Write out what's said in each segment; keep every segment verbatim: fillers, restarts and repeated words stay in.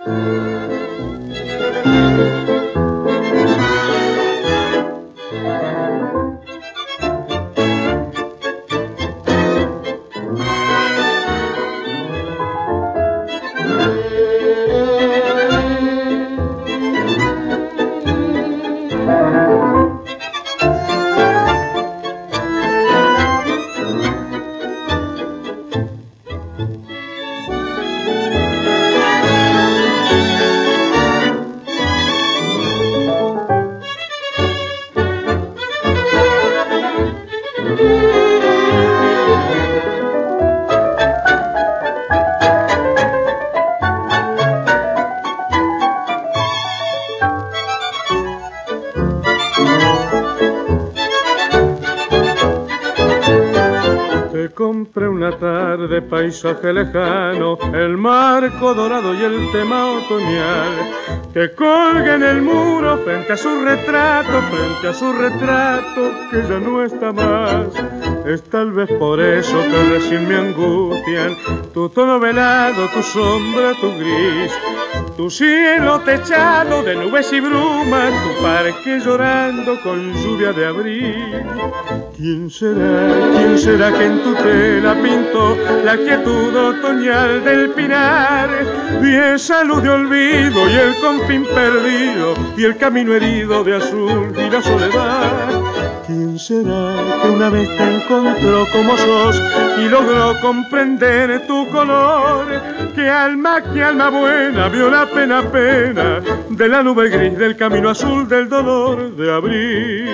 Compré una tarde paisaje lejano, el marco dorado y el tema otoñal, que colga en el muro frente a su retrato, frente a su retrato que ya no está más. Es tal vez por eso que recién me angustian tu tono velado, tu sombra, tu gris, tu cielo techado de nubes y brumas, tu parque llorando con lluvia de abril. ¿Quién será, quién será que en tu tela pintó la quietud otoñal del pinar? Vi esa luz de olvido y el confín perdido y el camino herido de azul y la soledad. ¿Quién será que una vez te encontró como sos y logró comprender tu color? ¿Qué alma, qué alma buena vio la pena, pena de la nube gris del camino azul del dolor de abril?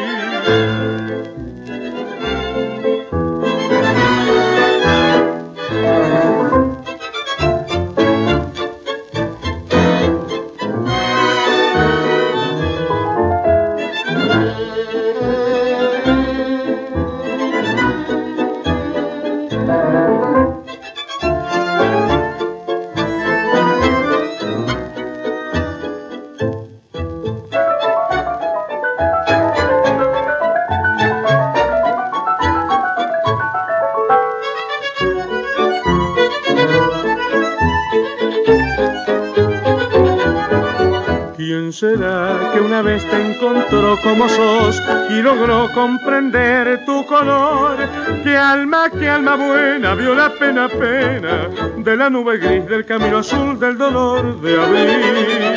¿Quién será que una vez te encontró como sos y logró comprender tu color? ¿Qué alma, qué alma buena vio la pena, pena de la nube gris del camino azul del dolor de abril?